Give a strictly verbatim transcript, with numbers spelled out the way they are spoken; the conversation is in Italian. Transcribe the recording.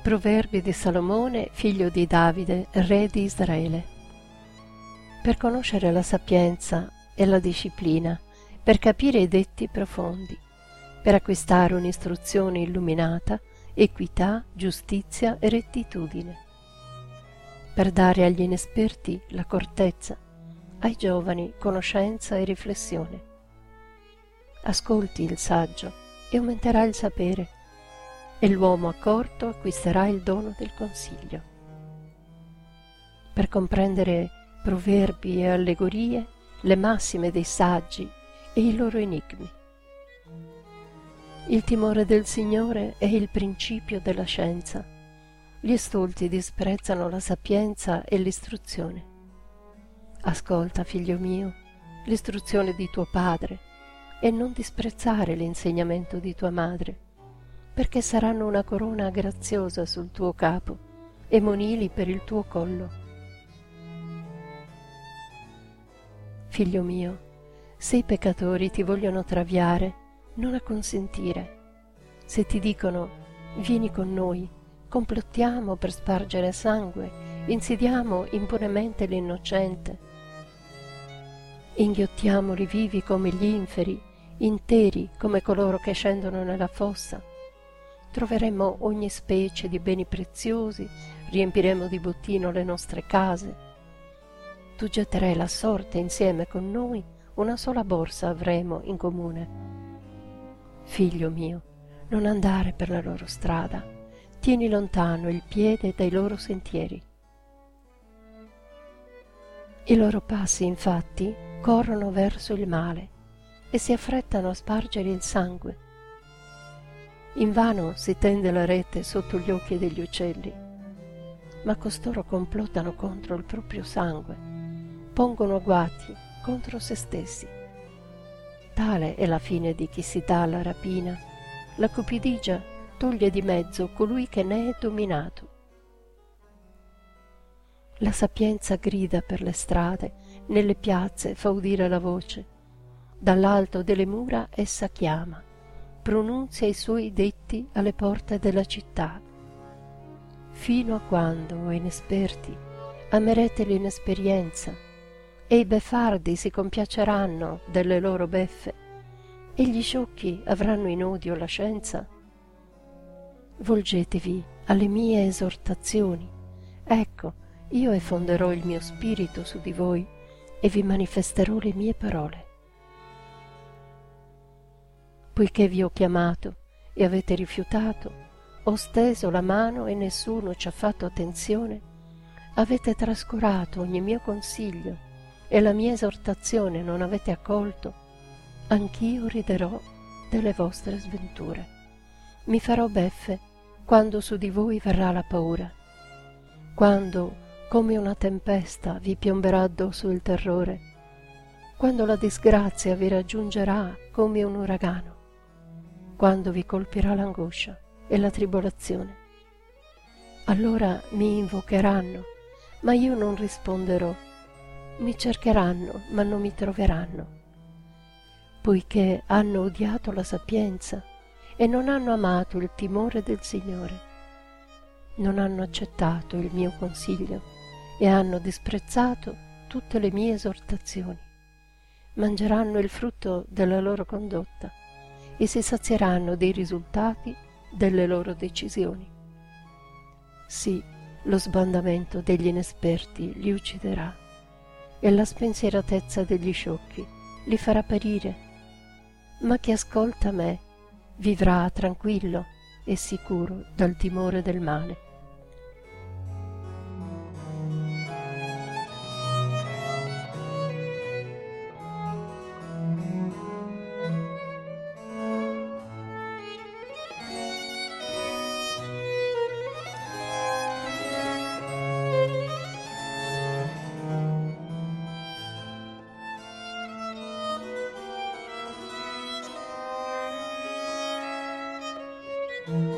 Proverbi di Salomone, figlio di Davide, re di Israele. Per conoscere la sapienza e la disciplina, per capire i detti profondi, per acquistare un'istruzione illuminata, equità, giustizia e rettitudine, per dare agli inesperti l'accortezza, ai giovani conoscenza e riflessione. Ascolti il saggio e aumenterà il sapere, e l'uomo accorto acquisterà il dono del consiglio. Per comprendere proverbi e allegorie, le massime dei saggi e i loro enigmi. Il timore del Signore è il principio della scienza. Gli stolti disprezzano la sapienza e l'istruzione. Ascolta, figlio mio, l'istruzione di tuo padre e non disprezzare l'insegnamento di tua madre, perché saranno una corona graziosa sul tuo capo e monili per il tuo collo. Figlio mio, se i peccatori ti vogliono traviare, non acconsentire. Se ti dicono, vieni con noi, complottiamo per spargere sangue, insidiamo impunemente l'innocente, inghiottiamoli vivi come gli inferi, interi come coloro che scendono nella fossa. Troveremo ogni specie di beni preziosi, riempiremo di bottino le nostre case. Tu getterai la sorte insieme con noi, una sola borsa avremo in comune. Figlio mio, non andare per la loro strada, tieni lontano il piede dai loro sentieri. I loro passi, infatti, corrono verso il male e si affrettano a spargere il sangue. Invano si tende la rete sotto gli occhi degli uccelli, ma costoro complottano contro il proprio sangue, pongono guati contro se stessi. Tale è la fine di chi si dà alla rapina. La cupidigia toglie di mezzo colui che ne è dominato. La sapienza grida per le strade, nelle piazze fa udire la voce. Dall'alto delle mura essa chiama, pronunzia i suoi detti alle porte della città. Fino a quando, o inesperti, amerete l'inesperienza, e i beffardi si compiaceranno delle loro beffe, e gli sciocchi avranno in odio la scienza? Volgetevi alle mie esortazioni, ecco, io effonderò il mio spirito su di voi e vi manifesterò le mie parole. Poiché vi ho chiamato e avete rifiutato, ho steso la mano e nessuno ci ha fatto attenzione, avete trascurato ogni mio consiglio e la mia esortazione non avete accolto, anch'io riderò delle vostre sventure. Mi farò beffe quando su di voi verrà la paura, quando come una tempesta vi piomberà addosso il terrore, quando la disgrazia vi raggiungerà come un uragano, quando vi colpirà l'angoscia e la tribolazione. Allora mi invocheranno, ma io non risponderò, mi cercheranno, ma non mi troveranno, poiché hanno odiato la sapienza e non hanno amato il timore del Signore, non hanno accettato il mio consiglio e hanno disprezzato tutte le mie esortazioni. Mangeranno il frutto della loro condotta e si sazieranno dei risultati delle loro decisioni. Sì, lo sbandamento degli inesperti li ucciderà e la spensieratezza degli sciocchi li farà perire, ma chi ascolta me vivrà tranquillo e sicuro dal timore del male. Mm-hmm.